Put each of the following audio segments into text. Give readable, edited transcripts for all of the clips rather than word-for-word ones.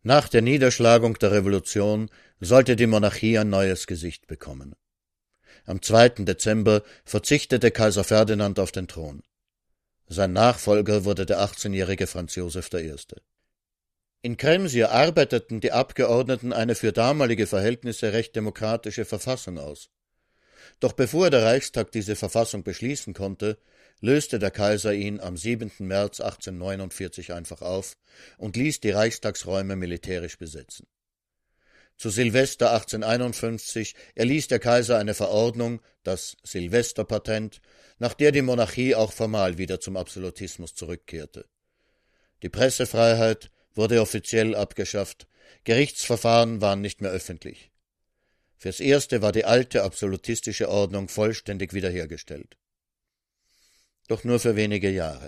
Nach der Niederschlagung der Revolution sollte die Monarchie ein neues Gesicht bekommen. Am 2. Dezember verzichtete Kaiser Ferdinand auf den Thron. Sein Nachfolger wurde der 18-jährige Franz Joseph I. In Krems arbeiteten die Abgeordneten eine für damalige Verhältnisse recht demokratische Verfassung aus. Doch bevor der Reichstag diese Verfassung beschließen konnte, löste der Kaiser ihn am 7. März 1849 einfach auf und ließ die Reichstagsräume militärisch besetzen. Zu Silvester 1851 erließ der Kaiser eine Verordnung, das Silvesterpatent, nach der die Monarchie auch formal wieder zum Absolutismus zurückkehrte. Die Pressefreiheit wurde offiziell abgeschafft, Gerichtsverfahren waren nicht mehr öffentlich. Fürs Erste war die alte absolutistische Ordnung vollständig wiederhergestellt. Doch nur für wenige Jahre.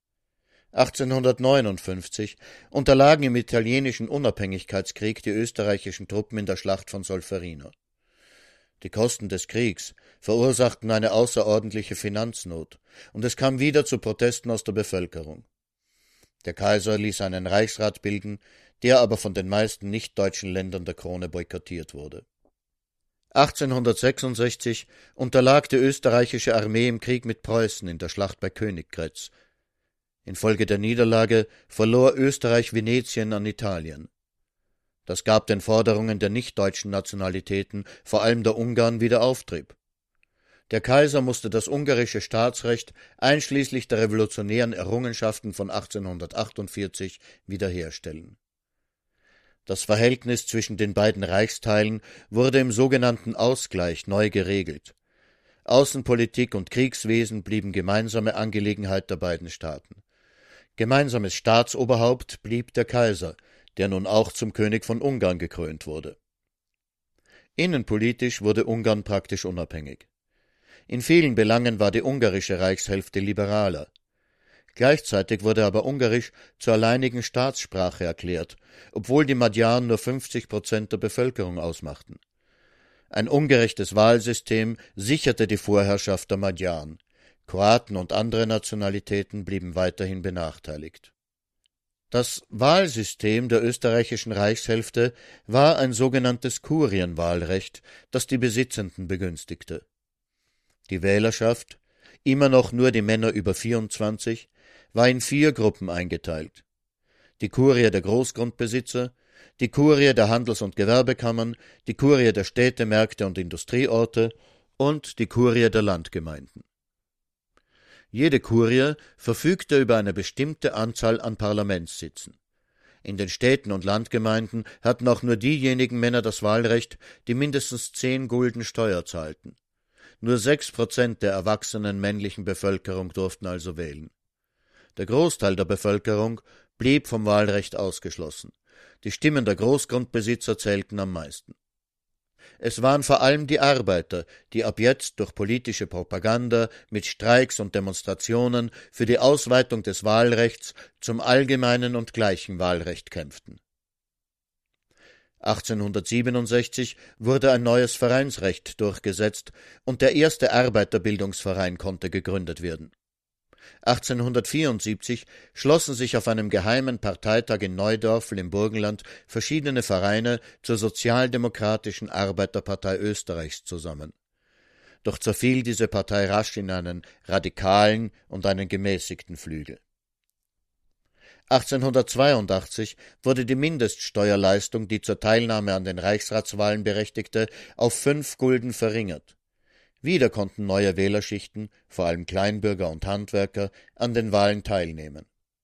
1859 unterlagen im italienischen Unabhängigkeitskrieg die österreichischen Truppen in der Schlacht von Solferino. Die Kosten des Kriegs verursachten eine außerordentliche Finanznot, und es kam wieder zu Protesten aus der Bevölkerung. Der Kaiser ließ einen Reichsrat bilden, der aber von den meisten nicht-deutschen Ländern der Krone boykottiert wurde. 1866 unterlag die österreichische Armee im Krieg mit Preußen in der Schlacht bei Königgrätz. Infolge der Niederlage verlor Österreich Venetien an Italien. Das gab den Forderungen der nicht-deutschen Nationalitäten, vor allem der Ungarn, wieder Auftrieb. Der Kaiser musste das ungarische Staatsrecht einschließlich der revolutionären Errungenschaften von 1848 wiederherstellen. Das Verhältnis zwischen den beiden Reichsteilen wurde im sogenannten Ausgleich neu geregelt. Außenpolitik und Kriegswesen blieben gemeinsame Angelegenheit der beiden Staaten. Gemeinsames Staatsoberhaupt blieb der Kaiser, der nun auch zum König von Ungarn gekrönt wurde. Innenpolitisch wurde Ungarn praktisch unabhängig. In vielen Belangen war die ungarische Reichshälfte liberaler. Gleichzeitig wurde aber Ungarisch zur alleinigen Staatssprache erklärt, obwohl die Magyaren nur 50% der Bevölkerung ausmachten. Ein ungerechtes Wahlsystem sicherte die Vorherrschaft der Magyaren. Kroaten und andere Nationalitäten blieben weiterhin benachteiligt. Das Wahlsystem der österreichischen Reichshälfte war ein sogenanntes Kurienwahlrecht, das die Besitzenden begünstigte. Die Wählerschaft, immer noch nur die Männer über 24, war in 4 Gruppen eingeteilt: die Kurie der Großgrundbesitzer, die Kurie der Handels- und Gewerbekammern, die Kurie der Städte, Märkte und Industrieorte und die Kurie der Landgemeinden. Jede Kurie verfügte über eine bestimmte Anzahl an Parlamentssitzen. In den Städten und Landgemeinden hatten auch nur diejenigen Männer das Wahlrecht, die mindestens 10 Gulden Steuer zahlten. Nur 6% der erwachsenen männlichen Bevölkerung durften also wählen. Der Großteil der Bevölkerung blieb vom Wahlrecht ausgeschlossen. Die Stimmen der Großgrundbesitzer zählten am meisten. Es waren vor allem die Arbeiter, die ab jetzt durch politische Propaganda mit Streiks und Demonstrationen für die Ausweitung des Wahlrechts zum allgemeinen und gleichen Wahlrecht kämpften. 1867 wurde ein neues Vereinsrecht durchgesetzt und der erste Arbeiterbildungsverein konnte gegründet werden. 1874 schlossen sich auf einem geheimen Parteitag in Neudorfl im Burgenland verschiedene Vereine zur Sozialdemokratischen Arbeiterpartei Österreichs zusammen. Doch zerfiel diese Partei rasch in einen radikalen und einen gemäßigten Flügel. 1882 wurde die Mindeststeuerleistung, die zur Teilnahme an den Reichsratswahlen berechtigte, auf 5 Gulden verringert. Wieder konnten neue Wählerschichten, vor allem Kleinbürger und Handwerker, an den Wahlen teilnehmen.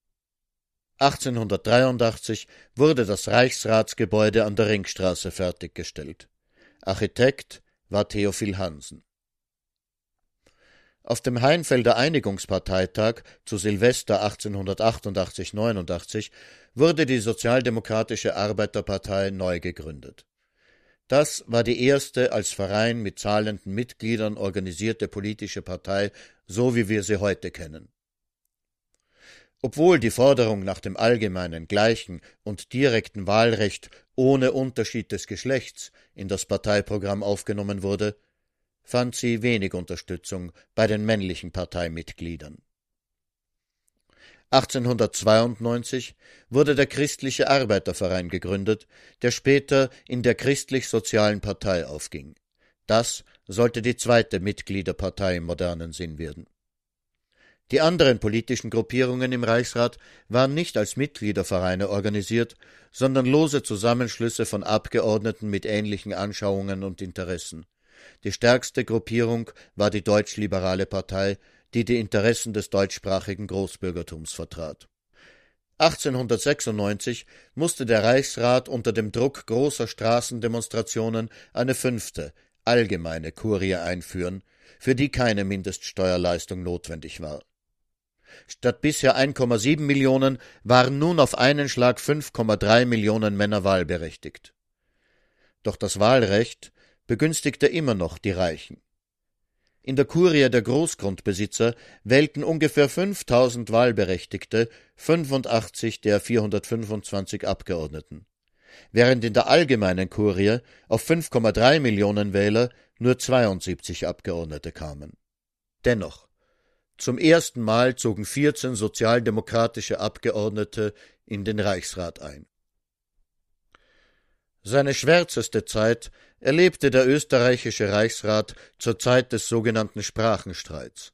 1883 wurde das Reichsratsgebäude an der Ringstraße fertiggestellt. Architekt war Theophil Hansen. Auf dem Heinfelder Einigungsparteitag zu Silvester 1888/89 wurde die Sozialdemokratische Arbeiterpartei neu gegründet. Das war die erste als Verein mit zahlenden Mitgliedern organisierte politische Partei, so wie wir sie heute kennen. Obwohl die Forderung nach dem allgemeinen, gleichen und direkten Wahlrecht ohne Unterschied des Geschlechts in das Parteiprogramm aufgenommen wurde, fand sie wenig Unterstützung bei den männlichen Parteimitgliedern. 1892 wurde der Christliche Arbeiterverein gegründet, der später in der Christlich-Sozialen Partei aufging. Das sollte die zweite Mitgliederpartei im modernen Sinn werden. Die anderen politischen Gruppierungen im Reichsrat waren nicht als Mitgliedervereine organisiert, sondern lose Zusammenschlüsse von Abgeordneten mit ähnlichen Anschauungen und Interessen. Die stärkste Gruppierung war die Deutschliberale Partei, die die Interessen des deutschsprachigen Großbürgertums vertrat. 1896 musste der Reichsrat unter dem Druck großer Straßendemonstrationen eine fünfte, allgemeine Kurie einführen, für die keine Mindeststeuerleistung notwendig war. Statt bisher 1,7 Millionen waren nun auf einen Schlag 5,3 Millionen Männer wahlberechtigt. Doch das Wahlrecht begünstigte immer noch die Reichen. In der Kurie der Großgrundbesitzer wählten ungefähr 5000 Wahlberechtigte 85 der 425 Abgeordneten, während in der allgemeinen Kurie auf 5,3 Millionen Wähler nur 72 Abgeordnete kamen. Dennoch, zum ersten Mal zogen 14 sozialdemokratische Abgeordnete in den Reichsrat ein. Seine schwärzeste Zeit erlebte der österreichische Reichsrat zur Zeit des sogenannten Sprachenstreits.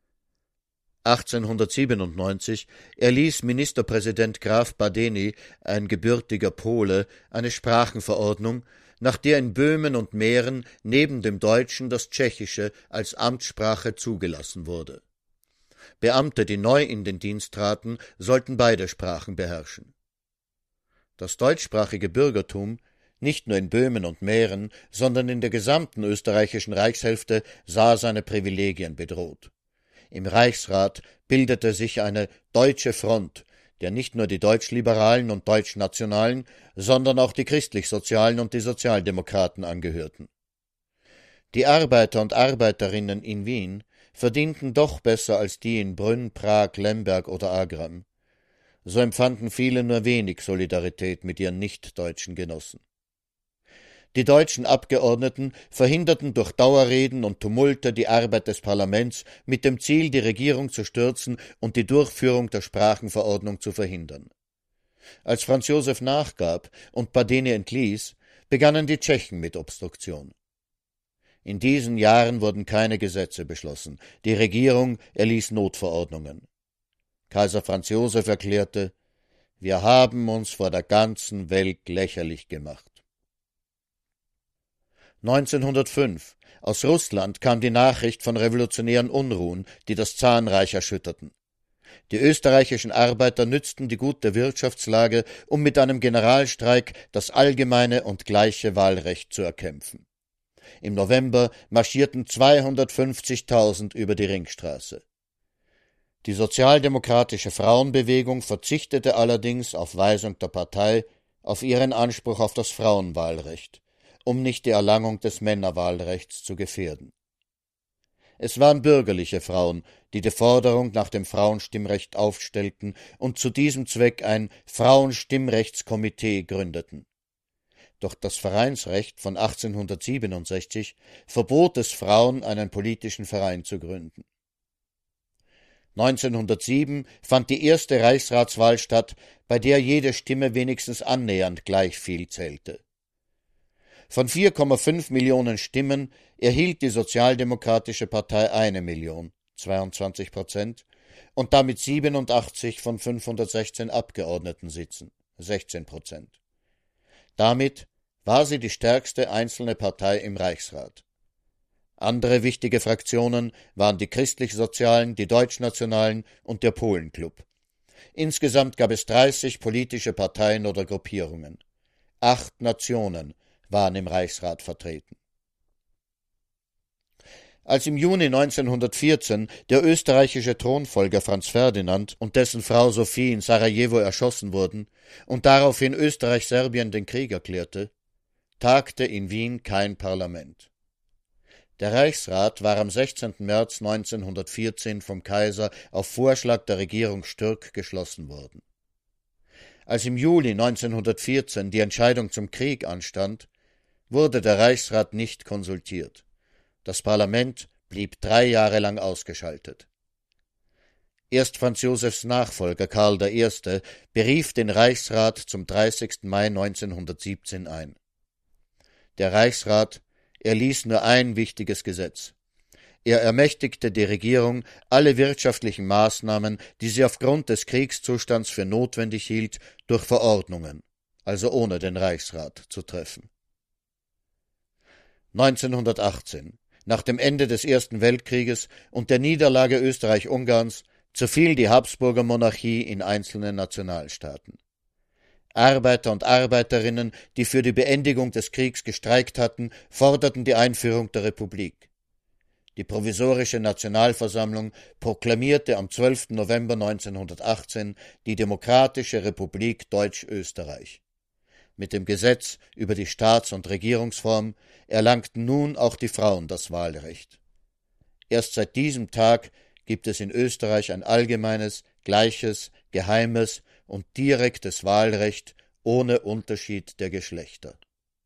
1897 erließ Ministerpräsident Graf Badeni, ein gebürtiger Pole, eine Sprachenverordnung, nach der in Böhmen und Mähren neben dem Deutschen das Tschechische als Amtssprache zugelassen wurde. Beamte, die neu in den Dienst traten, sollten beide Sprachen beherrschen. Das deutschsprachige Bürgertum, nicht nur in Böhmen und Mähren, sondern in der gesamten österreichischen Reichshälfte, sah seine Privilegien bedroht. Im Reichsrat bildete sich eine Deutsche Front, der nicht nur die Deutschliberalen und Deutschnationalen, sondern auch die Christlich-Sozialen und die Sozialdemokraten angehörten. Die Arbeiter und Arbeiterinnen in Wien verdienten doch besser als die in Brünn, Prag, Lemberg oder Agram. So empfanden viele nur wenig Solidarität mit ihren nicht-deutschen Genossen. Die deutschen Abgeordneten verhinderten durch Dauerreden und Tumulte die Arbeit des Parlaments mit dem Ziel, die Regierung zu stürzen und die Durchführung der Sprachenverordnung zu verhindern. Als Franz Josef nachgab und Badeni entließ, begannen die Tschechen mit Obstruktion. In diesen Jahren wurden keine Gesetze beschlossen, die Regierung erließ Notverordnungen. Kaiser Franz Josef erklärte: Wir haben uns vor der ganzen Welt lächerlich gemacht. 1905. Aus Russland kam die Nachricht von revolutionären Unruhen, die das Zarenreich erschütterten. Die österreichischen Arbeiter nützten die gute Wirtschaftslage, um mit einem Generalstreik das allgemeine und gleiche Wahlrecht zu erkämpfen. Im November marschierten 250.000 über die Ringstraße. Die sozialdemokratische Frauenbewegung verzichtete allerdings auf Weisung der Partei auf ihren Anspruch auf das Frauenwahlrecht, um nicht die Erlangung des Männerwahlrechts zu gefährden. Es waren bürgerliche Frauen, die die Forderung nach dem Frauenstimmrecht aufstellten und zu diesem Zweck ein Frauenstimmrechtskomitee gründeten. Doch das Vereinsrecht von 1867 verbot es Frauen, einen politischen Verein zu gründen. 1907 fand die erste Reichsratswahl statt, bei der jede Stimme wenigstens annähernd gleich viel zählte. Von 4,5 Millionen Stimmen erhielt die Sozialdemokratische Partei 1 Million, 22%, und damit 87 von 516 Abgeordnetensitzen, 16%. Damit war sie die stärkste einzelne Partei im Reichsrat. Andere wichtige Fraktionen waren die Christlich-Sozialen, die Deutschnationalen und der Polenclub. Insgesamt gab es 30 politische Parteien oder Gruppierungen. 8 Nationen waren im Reichsrat vertreten. Als im Juni 1914 der österreichische Thronfolger Franz Ferdinand und dessen Frau Sophie in Sarajevo erschossen wurden und daraufhin Österreich-Serbien den Krieg erklärte, tagte in Wien kein Parlament. Der Reichsrat war am 16. März 1914 vom Kaiser auf Vorschlag der Regierung Stürk geschlossen worden. Als im Juli 1914 die Entscheidung zum Krieg anstand, wurde der Reichsrat nicht konsultiert. Das Parlament blieb 3 Jahre lang ausgeschaltet. Erst Franz Josefs Nachfolger Karl I. berief den Reichsrat zum 30. Mai 1917 ein. Der Reichsrat erließ nur ein wichtiges Gesetz. Er ermächtigte die Regierung, alle wirtschaftlichen Maßnahmen, die sie aufgrund des Kriegszustands für notwendig hielt, durch Verordnungen, also ohne den Reichsrat, zu treffen. 1918, nach dem Ende des Ersten Weltkrieges und der Niederlage Österreich-Ungarns, zerfiel die Habsburger Monarchie in einzelne Nationalstaaten. Arbeiter und Arbeiterinnen, die für die Beendigung des Kriegs gestreikt hatten, forderten die Einführung der Republik. Die Provisorische Nationalversammlung proklamierte am 12. November 1918 die Demokratische Republik Deutsch-Österreich. Mit dem Gesetz über die Staats- und Regierungsform erlangten nun auch die Frauen das Wahlrecht. Erst seit diesem Tag gibt es in Österreich ein allgemeines, gleiches, geheimes und direktes Wahlrecht ohne Unterschied der Geschlechter.